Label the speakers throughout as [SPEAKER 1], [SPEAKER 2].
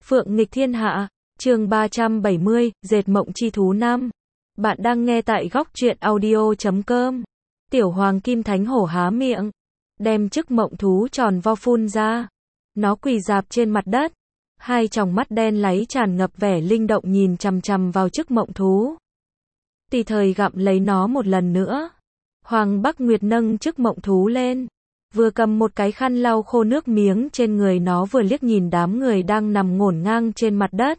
[SPEAKER 1] Phượng nghịch thiên hạ, chương 370, dệt mộng chi thú nam. Bạn đang nghe tại góc truyện audio.com. Tiểu hoàng kim thánh hổ há miệng, đem chiếc mộng thú tròn vo phun ra. Nó quỳ rạp trên mặt đất, hai tròng mắt đen láy tràn ngập vẻ linh động nhìn chằm chằm vào chiếc mộng thú. Tùy thời gặm lấy nó một lần nữa. Hoàng Bắc Nguyệt nâng chiếc mộng thú lên, vừa cầm một cái khăn lau khô nước miếng trên người nó vừa liếc nhìn đám người đang nằm ngổn ngang trên mặt đất.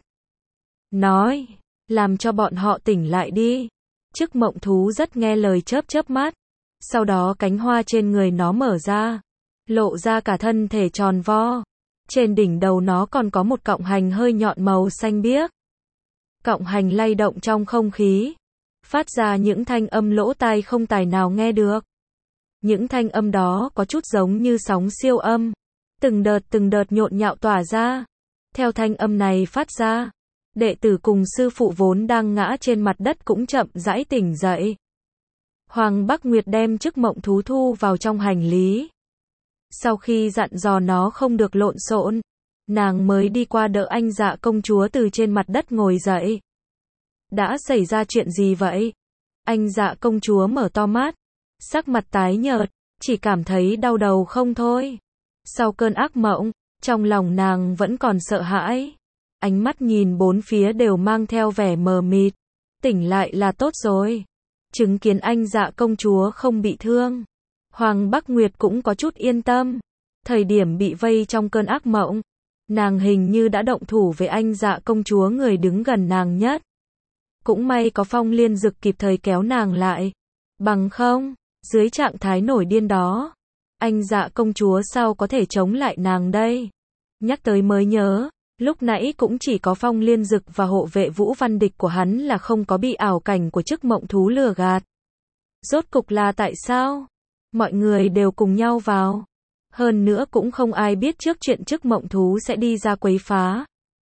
[SPEAKER 1] Nói, làm cho bọn họ tỉnh lại đi. Chiếc mộng thú rất nghe lời chớp chớp mắt. Sau đó cánh hoa trên người nó mở ra, lộ ra cả thân thể tròn vo. Trên đỉnh đầu nó còn có một cọng hành hơi nhọn màu xanh biếc. Cọng hành lay động trong không khí, phát ra những thanh âm lỗ tai không tài nào nghe được. Những thanh âm đó có chút giống như sóng siêu âm, từng đợt nhộn nhạo tỏa ra. Theo thanh âm này phát ra, đệ tử cùng sư phụ vốn đang ngã trên mặt đất cũng chậm rãi tỉnh dậy. Hoàng Bắc Nguyệt đem chiếc mộng thú thu vào trong hành lý. Sau khi dặn dò nó không được lộn xộn, nàng mới đi qua đỡ Anh Dạ công chúa từ trên mặt đất ngồi dậy. Đã xảy ra chuyện gì vậy? Anh Dạ công chúa mở to mắt, sắc mặt tái nhợt, chỉ cảm thấy đau đầu không thôi. Sau cơn ác mộng, trong lòng nàng vẫn còn sợ hãi. Ánh mắt nhìn bốn phía đều mang theo vẻ mờ mịt. Tỉnh lại là tốt rồi. Chứng kiến Anh Dạ công chúa không bị thương, Hoàng Bắc Nguyệt cũng có chút yên tâm. Thời điểm bị vây trong cơn ác mộng, nàng hình như đã động thủ với Anh Dạ công chúa, người đứng gần nàng nhất. Cũng may có Phong Liên Dực kịp thời kéo nàng lại. Bằng không, dưới trạng thái nổi điên đó, Anh Dạ công chúa sao có thể chống lại nàng đây? Nhắc tới mới nhớ, lúc nãy cũng chỉ có Phong Liên Dực và hộ vệ Vũ Văn Địch của hắn là không có bị ảo cảnh của chiếc mộng thú lừa gạt. Rốt cục là tại sao? Mọi người đều cùng nhau vào. Hơn nữa cũng không ai biết trước chuyện chiếc mộng thú sẽ đi ra quấy phá.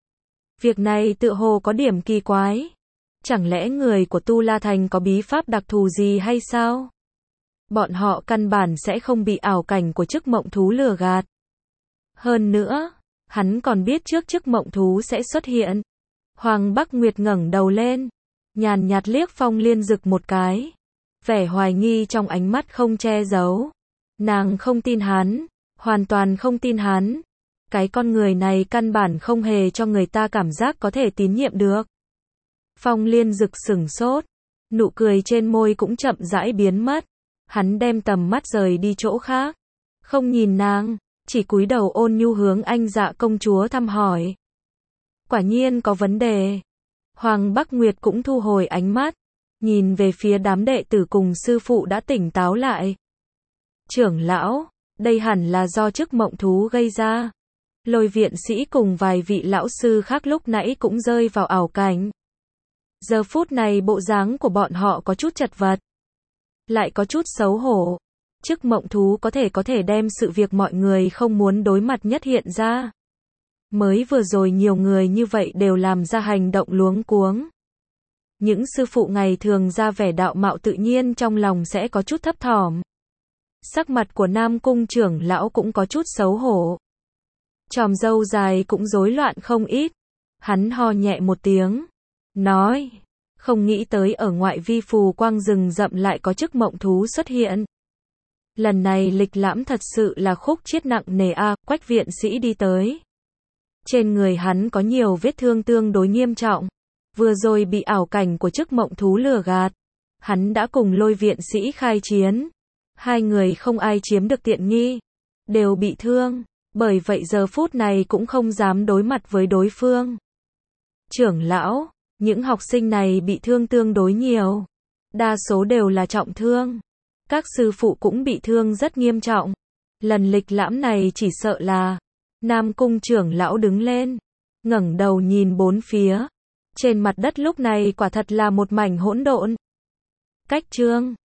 [SPEAKER 1] Việc này tựa hồ có điểm kỳ quái. Chẳng lẽ người của Tu La Thành có bí pháp đặc thù gì hay sao? Bọn họ căn bản sẽ không bị ảo cảnh của chiếc mộng thú lừa gạt. Hơn nữa, hắn còn biết trước chiếc mộng thú sẽ xuất hiện. Hoàng Bắc Nguyệt ngẩng đầu lên, nhàn nhạt liếc Phong Liên Dực một cái. Vẻ hoài nghi trong ánh mắt không che giấu. Nàng không tin hắn, hoàn toàn không tin hắn. Cái con người này căn bản không hề cho người ta cảm giác có thể tín nhiệm được. Phong Liên Dực sửng sốt, nụ cười trên môi cũng chậm rãi biến mất. Hắn đem tầm mắt rời đi chỗ khác, không nhìn nàng, chỉ cúi đầu ôn nhu hướng Anh Dạ công chúa thăm hỏi. Quả nhiên có vấn đề. Hoàng Bắc Nguyệt cũng thu hồi ánh mắt, nhìn về phía đám đệ tử cùng sư phụ đã tỉnh táo lại. Trưởng lão, đây hẳn là do chiếc mộng thú gây ra. Lôi viện sĩ cùng vài vị lão sư khác lúc nãy cũng rơi vào ảo cảnh. Giờ phút này bộ dáng của bọn họ có chút chật vật, lại có chút xấu hổ. Chiếc mộng thú có thể đem sự việc mọi người không muốn đối mặt nhất hiện ra. Mới vừa rồi nhiều người như vậy đều làm ra hành động luống cuống. Những sư phụ ngày thường ra vẻ đạo mạo tự nhiên trong lòng sẽ có chút thấp thỏm. Sắc mặt của Nam Cung trưởng lão cũng có chút xấu hổ. Chòm râu dài cũng rối loạn không ít. Hắn ho nhẹ một tiếng, nói, không nghĩ tới ở ngoại vi phù quang rừng rậm lại có chiếc mộng thú xuất hiện. Lần này lịch lãm thật sự là khúc chiết nặng nề a. Quách viện sĩ đi tới. Trên người hắn có nhiều vết thương tương đối nghiêm trọng. Vừa rồi bị ảo cảnh của chiếc mộng thú lừa gạt. Hắn đã cùng Lôi viện sĩ khai chiến. Hai người không ai chiếm được tiện nghi, đều bị thương. Bởi vậy giờ phút này cũng không dám đối mặt với đối phương. Trưởng lão, những học sinh này bị thương tương đối nhiều. Đa số đều là trọng thương. Các sư phụ cũng bị thương rất nghiêm trọng. Lần lịch lãm này chỉ sợ là... Nam Cung trưởng lão đứng lên, ngẩng đầu nhìn bốn phía. Trên mặt đất lúc này quả thật là một mảnh hỗn độn. Cách chương